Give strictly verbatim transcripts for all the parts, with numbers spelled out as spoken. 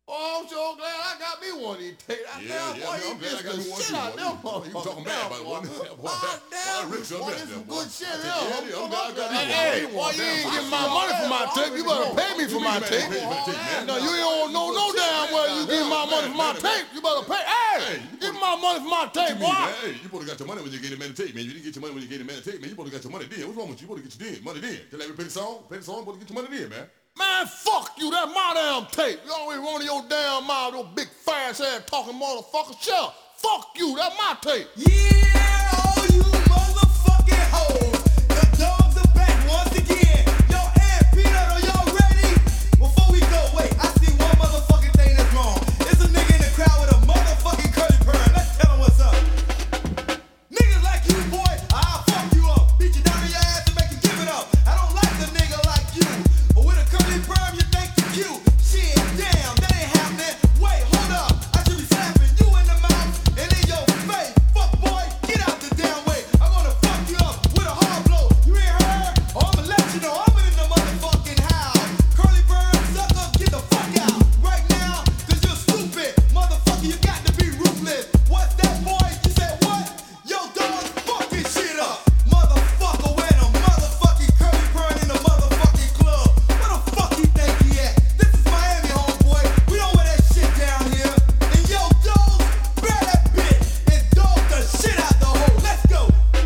Oh, I'm so glad I got me one of these tapes. Yeah, yeah, boy, man, I'm glad I got me one shit too. out boy. them You- motherfuckers. You talking bad about one. Boy, Ah, boy, damn, Rick's your boy, best this there, some boy. good shit I here. tell you, yeah, yeah, I'm glad I got me Hey, one. hey, One boy, you damn ain't fine. getting my money for my tape. You better pay me for my tape. No, you don't know no damn well you give my money for my tape. You better pay. Hey, give me my money for my tape, What you mean, boy. man? Hey, you supposed to got your money when you gave the man the tape, man. You didn't get your money when you gave the man the tape, man. You supposed to got your money then. What's wrong with you? You supposed to get your then, money then. Tell everybody play the song, play the song, you supposed to get your money then, man. Man, fuck you. That's my damn tape. You always running your damn mouth, those big fast ass talking motherfuckers. Shut up. Fuck you. That's my tape. Yeah, all you motherfucking hoes. The dogs are back once again. Yo, Ed, Peanut, are y'all ready? Before we go, wait, I see one motherfucking thing that's wrong. There's a nigga in the crowd with a motherfucking curly perm. Let's tell him what's up. Niggas like you, boy, I'll fuck you up. Beat you down on your ass and make you give it up. I don't like a nigga like you. But with a curly perm, you think you cute. Shit, damn, that ain't happening. Wait, hold up. I should be slapping you in the mouth and in your face. Fuck, boy, get out the damn way. I'm gonna fuck you up with a hard blow. You ain't heard? Oh, I'ma let you know I'm in the motherfucking house. Curly perm, sucker, get the fuck out right now, cause you're stupid. Motherfucker, you got to be ruthless. What's that, boy? You said what? Yo, dog, fuck this shit up. Motherfucker wearing a motherfucking curly perm in the motherfucking club. Where the fuck you think he at? This is Miami, homeboy. We don't wear that shit down here. And yo, dog, grab that bitch and dog the shit out the hole. Let's go.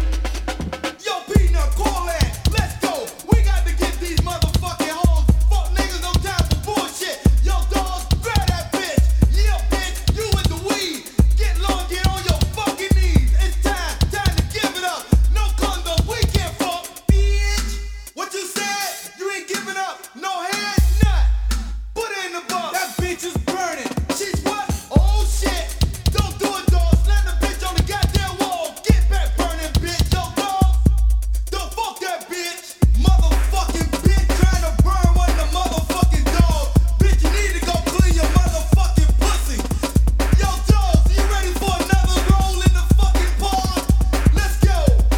Yo, Peanut, call that. Let's go. We got to get these motherfucking hoes. Fuck niggas, no time for bullshit. Yo, dog, grab that bitch. Yeah, bitch, you with the weed. Get low and get on your fucking knees. It's time, time to give it up. No condom, we can't fuck, bitch. What you said? You ain't giving up. No head, nut. Put her in the bus. That bitch is burning. She's what? Oh shit. Don't do it, dog. Slam the bitch on the goddamn wall. Get back, burning bitch. Yo, dog. Don't fuck that bitch. Motherfucking bitch trying to burn one of the motherfucking dogs. Bitch, you need to go clean your motherfucking pussy. Yo, dogs, you ready for another roll in the fucking park? Let's go.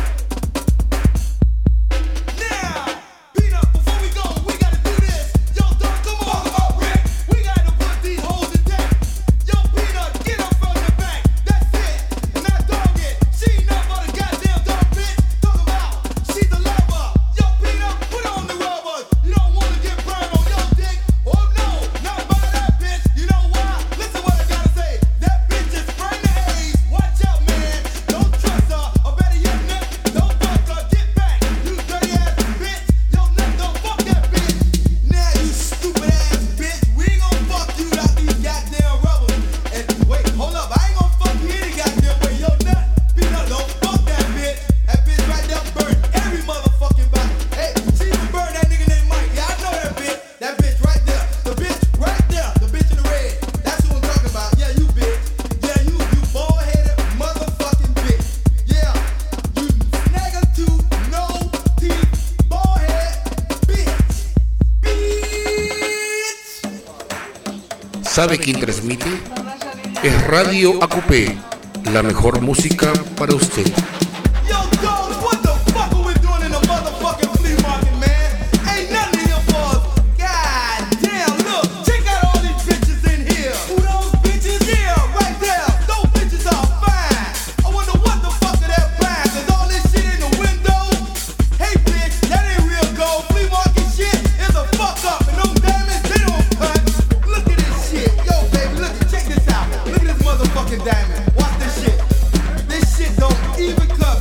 Now, Peanut, before we go, we gotta do this. Yo, dog, come on, up, Rick. We gotta put these hoes in deck. Yo, Peanut, get up from the back. That's it. And that dog it. She ain't nothing but a goddamn dog, bitch. Talk about she's a lover. Yo, Peanut, put on the rubbers. You don't wanna get burned on your dick. Oh no, not by that bitch. You know why? Listen what I gotta say. That bitch is spraying the haze. Watch out, man. Don't trust her. Or better yet, Nick, don't fuck her. Get back, you dirty ass bitch. Yo, Nick, don't fuck that bitch. Now you stupid ass bitch. We ain't gonna fuck you out these goddamn rubbers. And wait, hold up. I ain't gonna fuck you any goddamn way. Yo, Nut, Peanut, don't fuck that bitch. That bitch right there burn every motherfucking body. Hey, she even burned that nigga named Mike. Yeah, I know that bitch. That bitch right there. The bitch right there. The bitch in the red. That's who I'm talking about. Yeah, you bitch. Yeah, you, you bald-headed motherfucking bitch. Yeah, you snagger tooth, no teeth, bald-head bitch. Bitch. ¿Sabe quién transmite? Es Radio A Q P, la mejor música para usted. Yo, dogs, what the fuck are we doing in the motherfucking flea market, man? Ain't nothing here for us. God damn, look, check out all these bitches in here. Who those bitches? Yeah, right there. Those bitches are fine. I wonder what the fuck are that fine? Cause all this shit in the window. Hey, bitch, that ain't real gold. Flea market shit is a fuck up. And them diamonds, they don't cut. Look at this shit. Yo, baby, look, check this out. Look at this motherfucking diamond. Watch this shit. This shit don't even cut.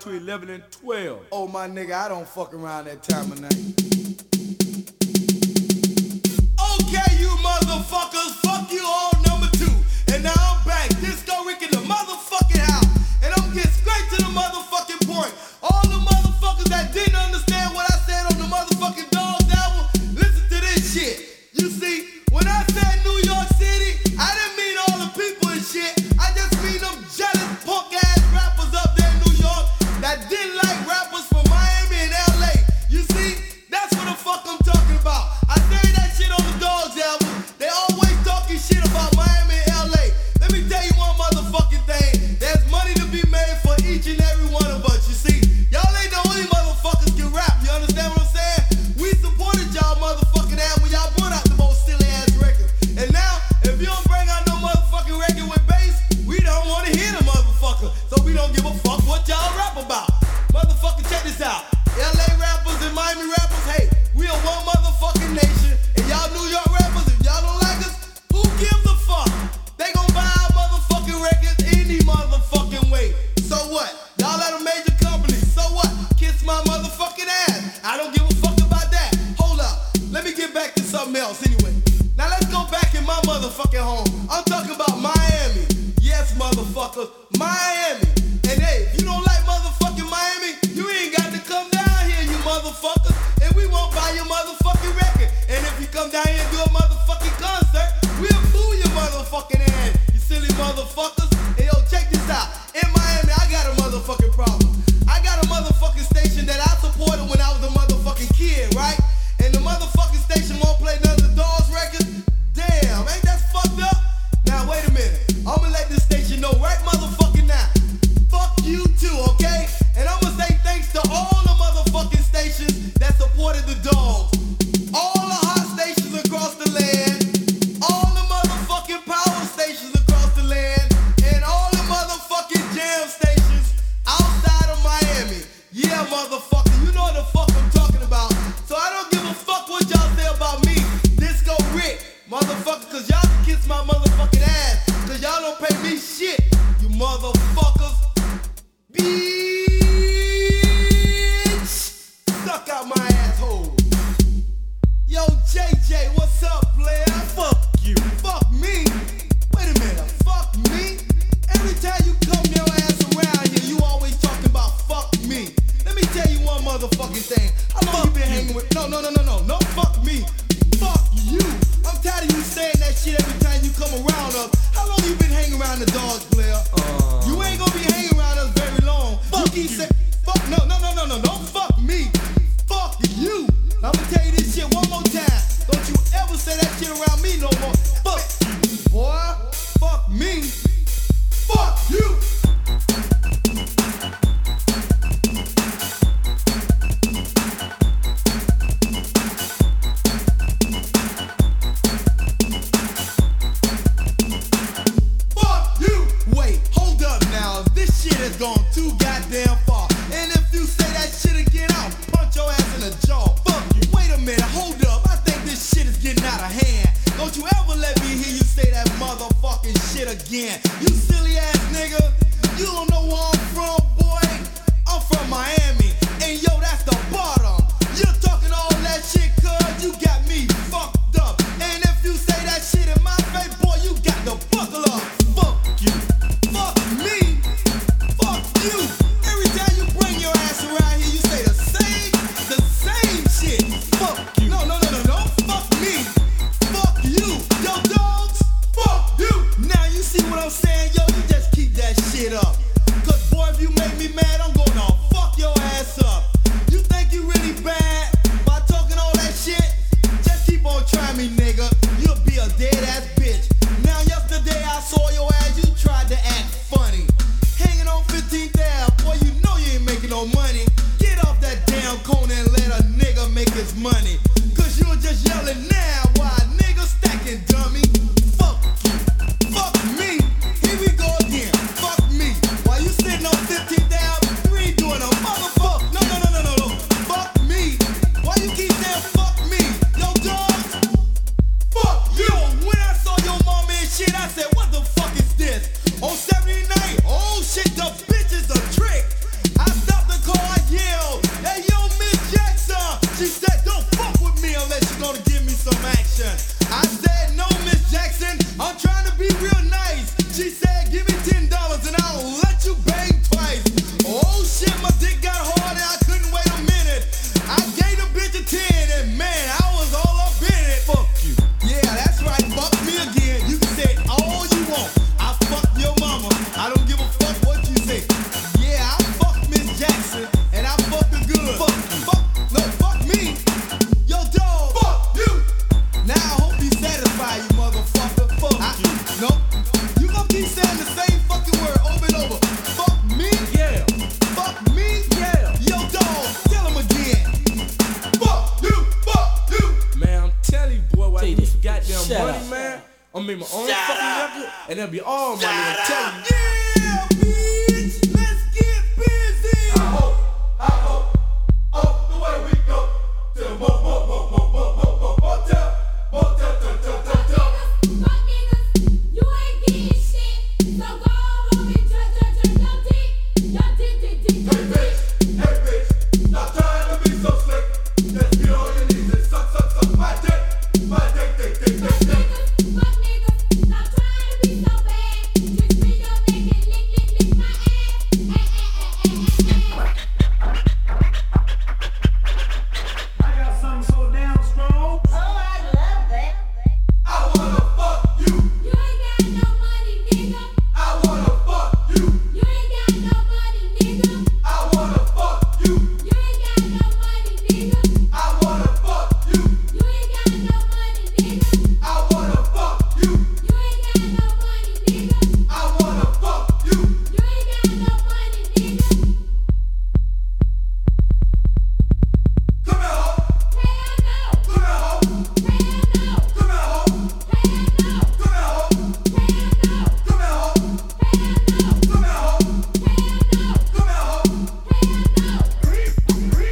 to eleven and twelve. Oh, my nigga, I don't fuck around that time of night. Okay, you motherfuckers, fuck you all number two. And now I'm back, Disco Rick in the motherfucking house. And I'm getting straight to the motherfucking point. All the motherfuckers that didn't understand what I said on the motherfucking Dogs album, listen to this shit. You see, when I said New York City, I didn't mean all the people and shit. I just mean them jealous punk ass rappers up there in New York that didn't like rappers from Miami and L A. You see, that's what the fuck I'm talking about. I say that shit on the Dogs album. They always talking shit about Miami and L A. Let me tell you one motherfucking thing. There's money to be made for each and every one of us. You see, y'all ain't the only motherfuckers can rap. You understand what I'm saying? We supported y'all motherfucking ass when y'all brought out the most silly ass records. And now, if you don't bring out no motherfucking record with bass, we don't want to hear the motherfucker. So we don't give a fuck what y'all rap about. Motherfucker, check this out. L A rappers and Miami rappers, hey, we are one motherfucking nation. And y'all New York rappers, if y'all don't like us, who gives a fuck? They gon' buy our motherfucking records any motherfucking way. So what? Y'all at a major company. So what? Kiss my motherfucking ass. I don't give a fuck about that. Hold up. Let me get back to something else anyway. Now let's go back in my motherfucking home. I'm talking about Miami. Yes, motherfuckers. Miami. And hey, if you don't like motherfucking Miami, you ain't got to come down here, you motherfuckers. And we won't buy your motherfucking record. And if you come down here and do a motherfucking concert, we'll fool your motherfucking ass. You silly motherfuckers. Hey, yo, check this out. In Miami, I got a motherfucking problem. I got a motherfucking station that I supported when I was a motherfucking kid, right? And the motherfucking station won't play none of the Dogs records. Damn, ain't that fucked up? Now, wait a minute. I'ma let this station know right motherfucking now. Fuck you too, okay? And I'ma say thanks to all the motherfucking stations that supported the Dogs. All the hot stations across the land. All the motherfucking power stations across the land. And all the motherfucking jam stations outside of Miami. Yeah, motherfucker, you know what the fuck I'm talking about. So I don't give a fuck what y'all say about me, Disco Rick, motherfucker, cause y'all can kiss my motherfucking ass, cause y'all don't pay me shit, you motherfuckers. Bitch, suck out my asshole. Yo, J J, what's up, player? Fuck you. Fuck me. Wait a minute, fuck me? Every time you come your ass around here, you always talking about fuck me. Let me tell you one motherfucking thing. How long you been hanging with? No, no, no, no, no, no, fuck me. Fuck you. I'm tired of you saying that shit every time you come around us. How long you been hanging around the Dogs, player? Uh, you ain't gonna be hanging around us very long. Fuck you keep saying, fuck, no, no, no, no, no, don't fuck me. Fuck you. I'm gonna tell you this shit one more time. Don't you ever say that shit around me no more. Fuck you, boy. Fuck me. Fuck you. Has gone too goddamn far. And if you say that shit again, I'll punch your ass in the jaw. Fuck you. Wait a minute, hold up. I think this shit is getting out of hand. Don't you ever let me hear you say that motherfucking shit again. You silly ass nigga. You don't know where I'm from, boy. I'm from Miami. And yo, that's the bottom. You're talking all that shit, cuz you got me fucked up. And if you say that shit in my face, boy, you got to buckle up. Fuck you. Fuck me. Fuck you! Every time you bring your ass around here, you say the same, the same shit. Fuck you! No, no, no, no, no! Fuck me! Fuck you! Yo, Dogs! Fuck you! Now you see what I'm saying, yo? You just keep that shit up. Cause boy, if you make me mad, I'm gonna fuck your ass up. You think you really bad by talking all that shit? Just keep on trying me, nigga. You'll be a dead ass bitch. Now yesterday I saw your ass, you tried to act funny. Hanging on fifteenth Ave, boy, you know you ain't making no money. Get off that damn corner and let a nigga make his money. Cause you're just yelling now while a nigga stacking, dummy. Fuck you. Fuck me. Here we go again. Fuck me. While you sitting on fifteenth Ave, you ain't doing a motherfucker. No, no, no, no, no, no. Fuck me. Why you keep saying fuck me? Yo, Dogs. Fuck you. Yo, when I saw your mama and shit, I said, what the fuck is this? On seventy-nine, oh shit, the bitch is a trick. I stopped She said, don't fuck with me unless you're gonna give me some action. I said, no, Miss Jackson, I'm trying to be real nice. She said, give me ten dollars and I'll let you bang twice. Oh shit, my dick got hard and I couldn't wait a minute. I gave the bitch a ten and man, I was all up in it. Fuck you. Yeah, that's right, fuck me again. You can say all you want. I fucked your mama. I don't give a fuck what you say. Yeah, I fucked Miss Jackson and I fucked her good. Fuck, fuck, no, fuck me. Yo, dog. Fuck you. Now I hope you satisfy you, motherfucker. Fuck I, you. Nope. You gonna keep saying the same fucking word over and over. Fuck me. Yeah. Fuck me. Yeah. Yo, dog. Tell him again. Fuck you. Fuck you. Man, I'm telling you, boy, why T you D, goddamn shut money, up. man? I'm make my own Shut fucking up. record, and that'll be all money. I'm Shut telling up. you. Yeah, bitch. Let's get busy. I hope, I hope, hope the way we go to the mo mo mo mo mo mo mo motel, motel, tel, tel, tel, tel. Fuck niggas, you ain't getting shit. So go home and judge, judge, judge, your dick, your dick, dick, dick, Hey dick, bitch, hey bitch, stop trying to be so slick. Just get on your knees and suck, suck, suck my dick, my dick, dick, dick, dick, dick. niggas, fuck niggas, stop trying to be so bad. Just bring your neck and lick, lick, lick my ass. Eh, eh, eh, eh, eh, eh. I got something so damn strong. Oh, I love that. I wanna fuck you. You ain't got no money, nigga. I wanna fuck you. You ain't got no money, nigga. I wanna fuck you. You ain't got no money, nigga. I wanna fuck you. You ain't got no money, nigga. I wanna fuck you. You ain't got no money, nigga. I wanna fuck you. You ain't got no money, nigga. Come here, ho. Hell no. Come here, ho. Hell no. Come here, ho. Hell no. Come here, ho. Hell no. Come here, ho. Hell no. Come here, ho. Hell no. Come here, ho.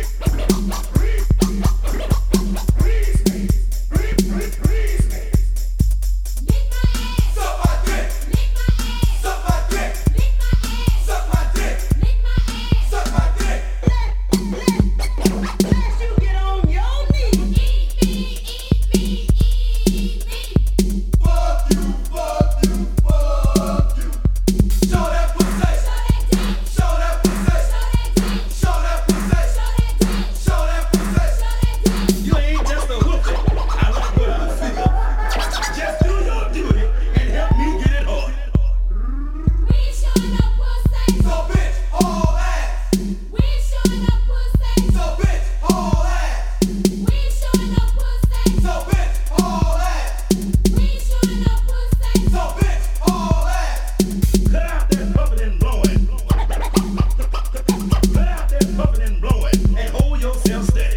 Lick my ass. Suck my dick. Lick my ass. Suck my dick. Lick my ass. Suck my dick. Lick my ass. Suck my dick. Unless you get on your knees. Eat me, eat me, eat me. Fuck you, fuck you, fuck you. Show that pussy. Show that dick. Show that pussy. Show that dick. Show that pussy. Show that dick. Show that pussy. Show that dick. You ain't just a hooker. I like what I feel. Just do your duty and help me get it hard. We ain't showing no pussy. So bitch, haul ass. We ain't showing no pussy. So bitch, haul ass. We ain't showing no pussy. So bitch, haul ass. We ain't showing no pussy. So bitch, haul ass. Cut out that puffing and blowing. Cut out that puffing and blowing and hold yourself steady.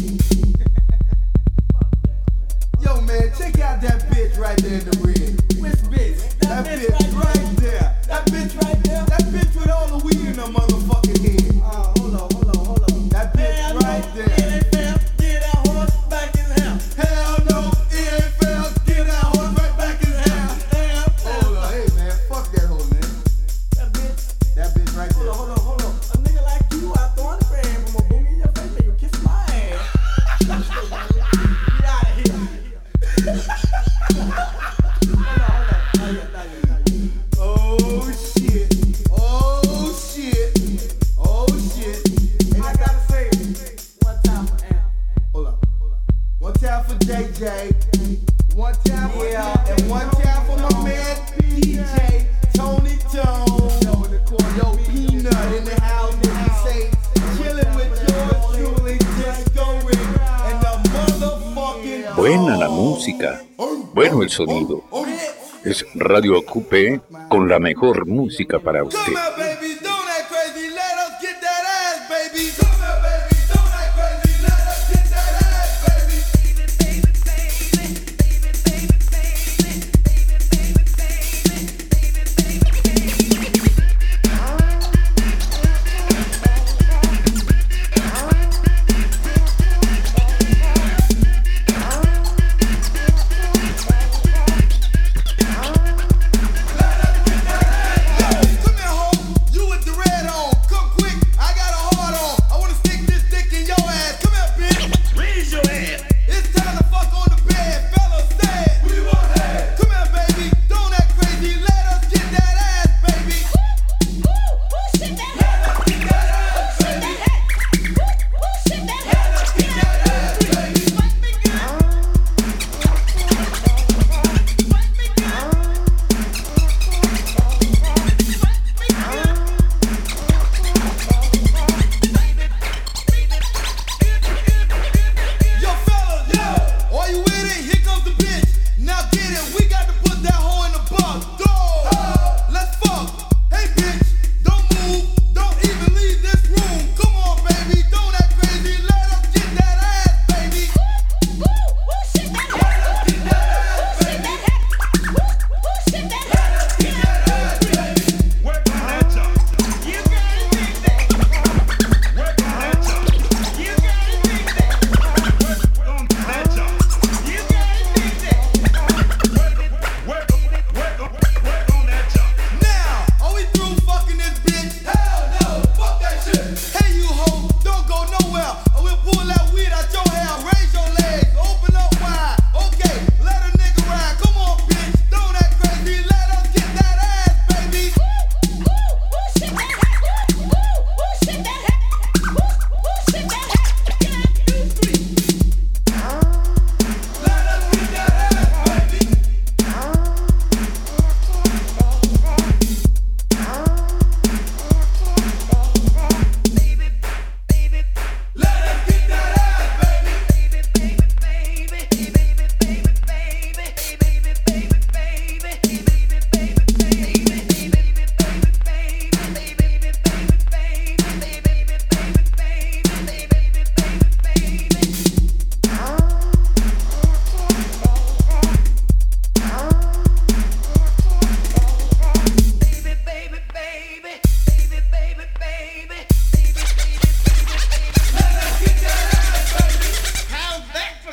Yo, man, check out that bitch right there in the red. Which bitch? That, bitch, right there. That bitch right there. That bitch with all the weed in her motherfucking head. Oh, hold on, hold on, hold on. That bitch right there. Hell no, it ain't fair. Get that horse right back in his house. Hold on, hey man, fuck that hoe, man. That bitch. That bitch right there. Hold on, hold on. A nigga like you, I throw a frame from a boogie in your face and you kiss my ass. Get out of here. Oh shit. Oh shit. Oh shit. And I gotta say, One time for Amp. hold up, hold up. One time for J J. One time for yeah, and one time for my man P J, Tony Tone. Yo, Peanut in the house, nigga say, chillin' with yours truly, Disco Rick, and the motherfucking Buena la música, bueno el sonido. Es Radio A Q P con la mejor música para usted. Come here, baby, don't act crazy. Let us get that ass, baby. Come here, baby, don't act crazy. Let us get that ass, baby. Come here, ho.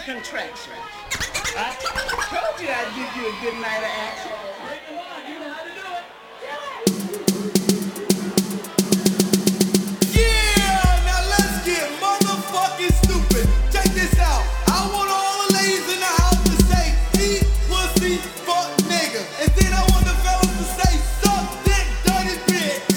contraction. I told you I'd give you a good night of action. Yeah, now let's get motherfucking stupid. Check this out. I want all the ladies in the house to say, eat pussy, fuck nigga. And then I want the fellas to say, suck dick, dirty bitch.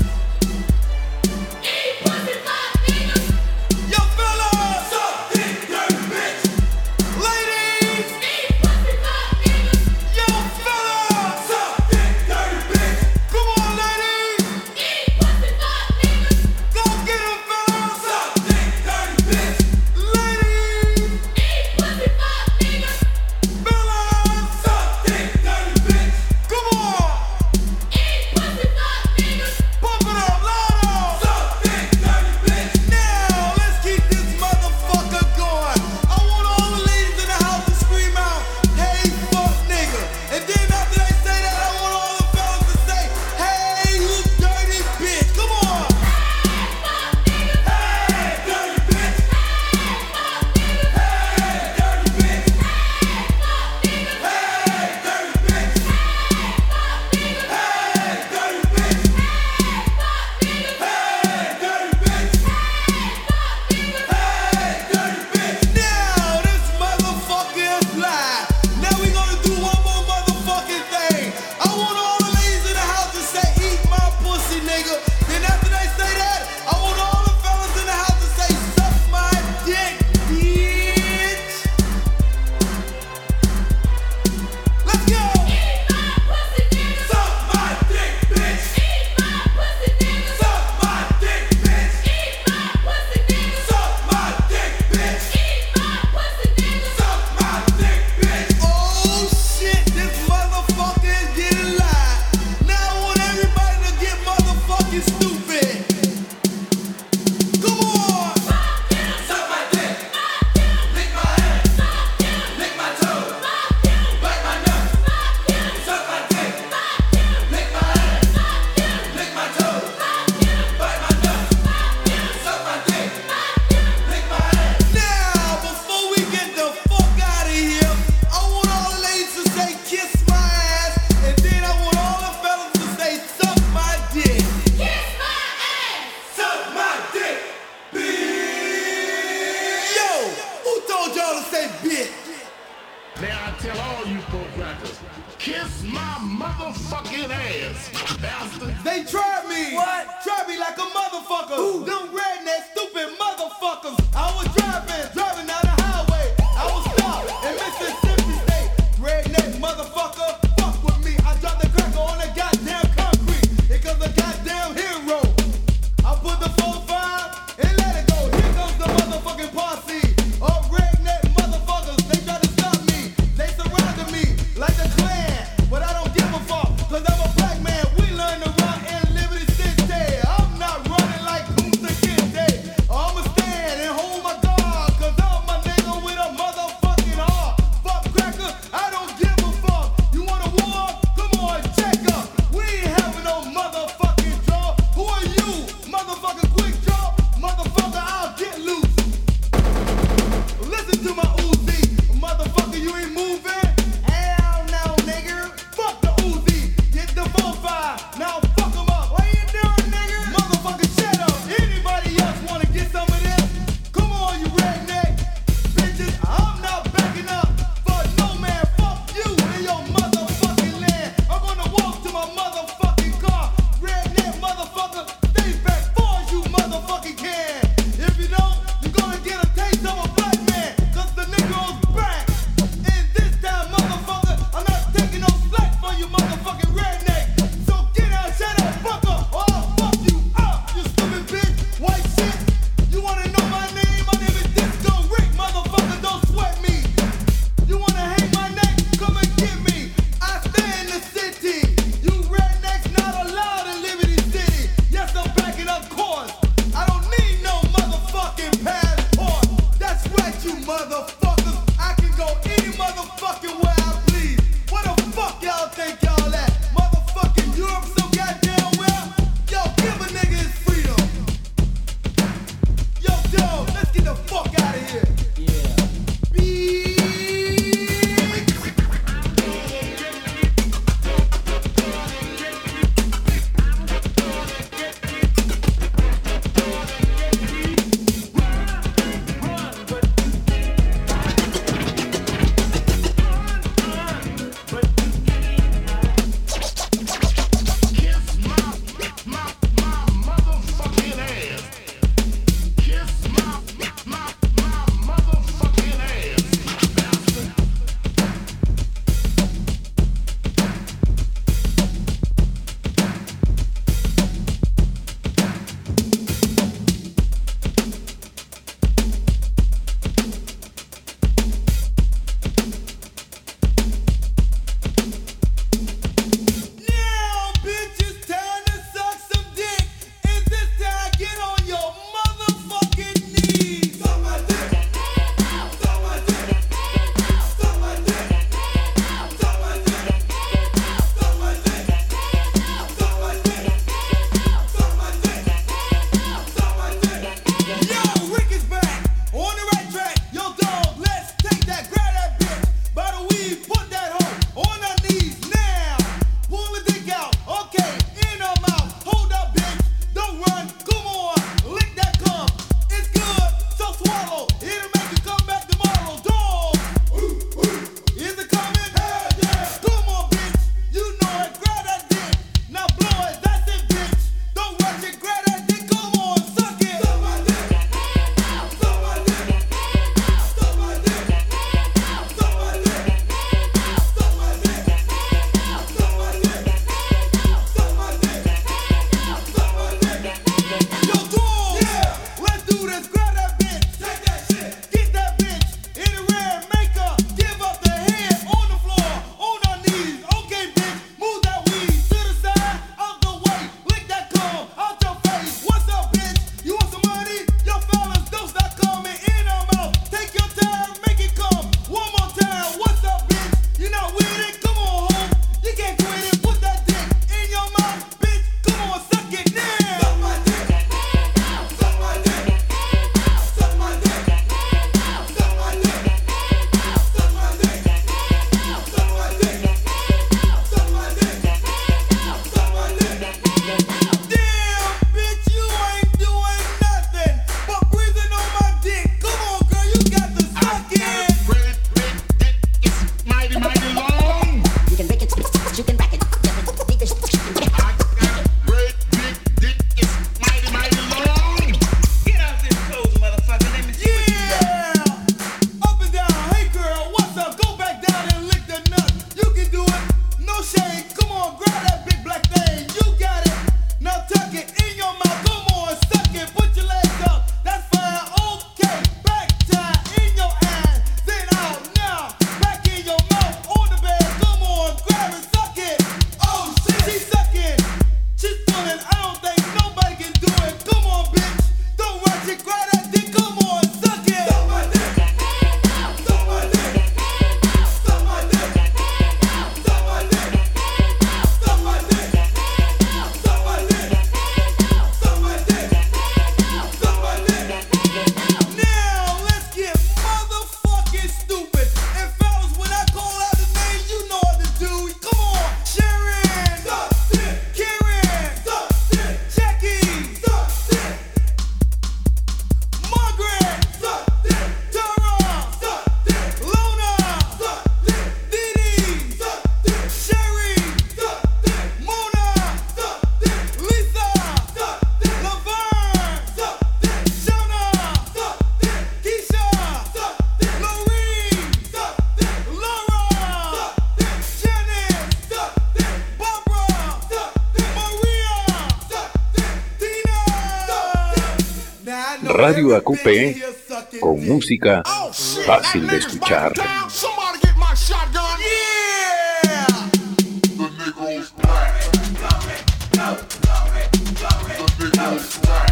Eat pussy, fuck nigga. Yo, fellas, Suck dick, dirty bitch. ladies, Eat pussy, fuck nigga. yo, fellas, Suck dick, dirty bitch. come on, ladies, Eat pussy, fuck nigga. go get 'em, fellas, Suck dick, dirty bitch. ladies, Eat pussy, fuck nigga. fellas, Suck dick, dirty bitch. come on, Eat pussy, fuck nigga. pump it up, louder. Suck dick, dirty bitch. Now, let's keep this motherfucker going. I want all the ladies in the house to scream out, hey, fuck nigga. And then after they say that, I want all the fellas to say, hey, you dirty bitch. Come on. Hey, dirty bitch. Hey, dirty bitch. Hey, dirty bitch. Hey, dirty bitch. Hey, dirty bitch. Hey, dirty bitch. Now, this motherfucker is live. Now we gonna do one more motherfucking thing. I want all the ladies in the house to say, eat my pussy, nigga. Then after they say that, I want all the fellas in the house to say, suck my dick, bitch. Let's go. Eat my pussy, nigga. Suck my dick, bitch. Eat my pussy, nigga. Suck my dick, bitch. Eat my pussy, nigga. Suck my dick, bitch. Eat my pussy, nigga. Suck my dick, bitch. Oh shit, this motherfucker is getting live. Now I want everybody to get motherfucking stupid. Come on. Suck my dick. Lick my ass. Lick my toes. Bite my nuts. Suck my dick. Lick my ass. Lick my toes. Bite my nuts. Suck my dick. Lick my ass. Now, before we get the fuck out of here, I want all the ladies to say kiss my ass, and then I want all the fellas to say suck my dick. Kiss my ass. Suck my dick. Yo, who told y'all to say bitch? Now I tell all you folk crackers, kiss my motherfucking ass, bastards. They tried me. What? Tried me like a motherfucker. Who? Them redneck stupid motherfuckers. I was driving, driving down the highway. I was stopped in Mississippi State. Redneck motherfucker, fuck with me. I dropped the cracker on the goddamn concrete. Here comes the goddamn hero. I put the four five and let it go. Here comes the motherfucking posse of redneck motherfuckers. They tried to stop me. They surrounded me like the Klan. But I don't give a fuck, cause I'm a black man. We learn to run in Liberty City. I'm not running like Kunta Kinte. I'ma stand and hold my guard, cause I'm a nigga with a motherfucking heart. Fuck cracker, I don't give a fuck. You want a war? Come on, check up. We ain't having no motherfucking draw. Who are you? Motherfucking quick draw? Motherfucker, I'll get loose. Listen to my Uzi. Motherfucker, you ain't moving? Hell no, nigga. Fuck the Uzi. Get the four five. Now fuck 'em up. What you doing, nigga? Motherfucker, shut up. Anybody else wanna get some of this? Come on, you redneck. Bitches, I'm not backing up for no man. Fuck you in your motherfucking land. I'm gonna walk to my motherfucking car. Redneck motherfucker, stay back for you motherfucking can. If you don't, you're gonna get a taste of a black man. Cause the Negro's back. And this time, motherfucker, I'm not taking no slack for you motherfucking redneck. So get out, shut up, fuck up, or I'll fuck you up, you stupid bitch. White shit. You wanna know my name? My name is Disco Rick, motherfucker, don't sweat me. You wanna hang my neck? Come and get me. I stay in the city. You rednecks not allowed in Liberty City. Yes, I'm backing up course. I don't need no motherfucking passport. That's right, you motherfuckers. I can go any motherfucking where I please. Where the fuck y'all think y'all at? Motherfucking Europe so goddamn well? Yo, give a nigga his freedom. Yo, dog, let's get the fuck out of here. Yeah. Be Radio A Q P con música fácil de escuchar. Somebody get my shotgun. Yeah! The Negro's back. The Negro's back.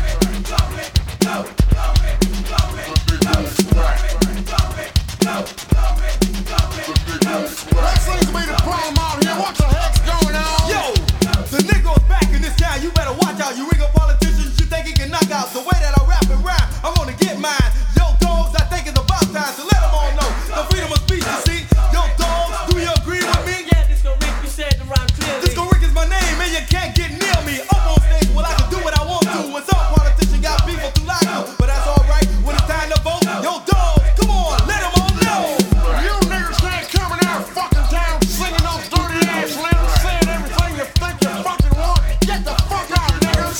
That seems to be the problem out here. What the heck's going on? Yo, the Negro's back in this town. You better watch out. You ring a politician, you think he can knock out. The way that I rap and rhyme, I'm gonna get mine. Yo, dogs, I think it's about time to let them all know the freedom of speech. You see, yo, dogs, do you agree with me? Yeah, this gon' make me say the rhyme clearly. Disco Rick is my name, and you can't get near me. Up on stage, well, I can do what I want to. And some politician got people to like you, but that's alright when it's time to vote. Yo, dogs, come on, let them all know. You niggas ain't coming out fucking town singing those dirty ass lyrics, saying everything you think you fucking want. Get the fuck out, niggas.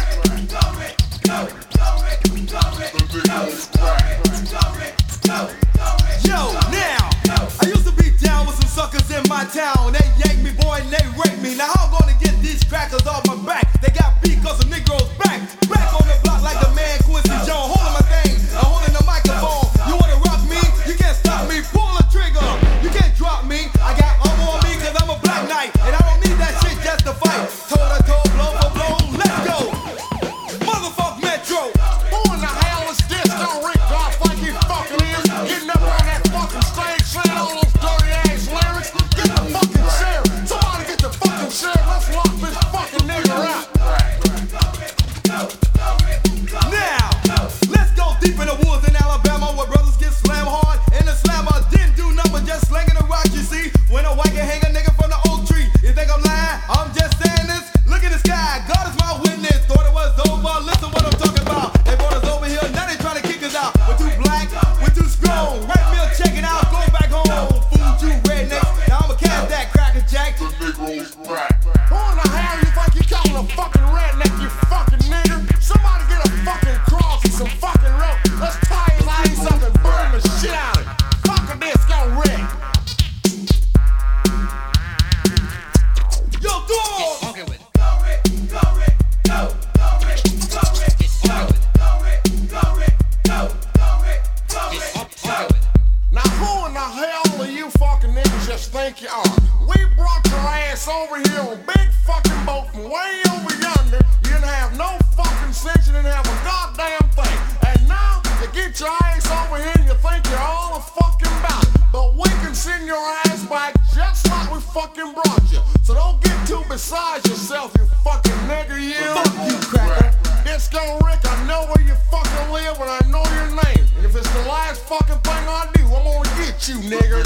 Yo, now, I used to be down with some suckers in my town. They yank me, boy, and they rape me. Now how I'm gonna get these crackers off my back? They got beat cause the Negro's back. Back on the block like the man Quincy Jones. Holding my thing, I'm holding the microphone. You wanna rock me? You can't stop me. Pull the trigger. You can't drop me. I got armor on me cause I'm a black knight. And I don't need that shit just to fight. Toe to toe, blow for blow, let's go. Motherfuck Metro. Who in the hell is Disco Rick God like he fucking is? Getting up on that fucking stage saying all those dirty ass lyrics? Get the fucking sheriff. Somebody get the fucking sheriff. Let's lock this fucking nigga out. Now, let's go deep in the woods in Alabama where brothers get slammed hard. And the slammer didn't do nothing, just slinging the rock, you see. When a white can hang a nigga from the oak tree. You think I'm lying? I'm just saying this. Look in the sky, God is my witness. Thought it was over, listen what I'm talking about. They brought us over here, now they trying to kick us out. We're too black, we're too strong. Red mill checking out, go back home. Food you rednecks, now I'ma catch that cracker jack. The Negro's back. Who in the hell you think you calling a fucking redneck, you fucking nigger? Somebody get a fucking cross and some fucking rope. Let's tie his ass up and burn the shit out of him. Fuck a Disco Rick. Yo, dog! Now who in the hell do you fucking niggas just think you are? We brought your ass over here on a big fucking boat from way over yonder. You didn't have no fucking sense, you didn't have a goddamn thing. And now you get your ass over here and you think you're all a fucking about it. But we can send your ass back just like we fucking brought you. So don't get too beside yourself, you fucking nigger, you. Fuck you, cracker. Disco Rick, I know where you fucking live and I know your name. And if it's the last fucking thing I do, I'm gonna get you, nigger.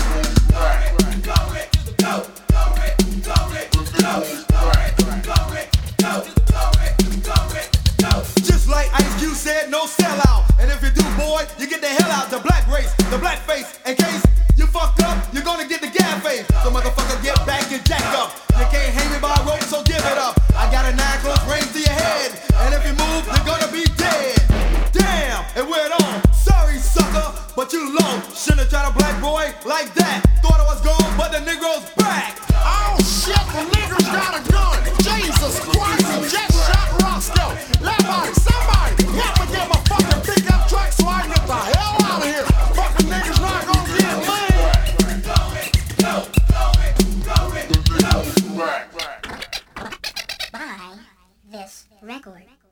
Just like Ice Cube said, no sellout. And if you do, boy, you get the hell out. The black race, the black face. In case you fucked up, you're gonna get the gas face. So motherfucker, get back and jack up. You can't hang me by a rope, so give it up. I got a nine close range to your head. And if you move, you're gonna be dead. Damn, it went on. Sorry, sucker, but you low. Shouldn't have tried a black boy like that. Thought I was gone, but the Negro's back. Oh shit, the nigger's got a gun. Jesus Christ, he just shot Roscoe. Somebody, somebody, help me get my fucking pickup truck so I can get the hell out of here. Fucking nigger's not gonna get me. Buy this record.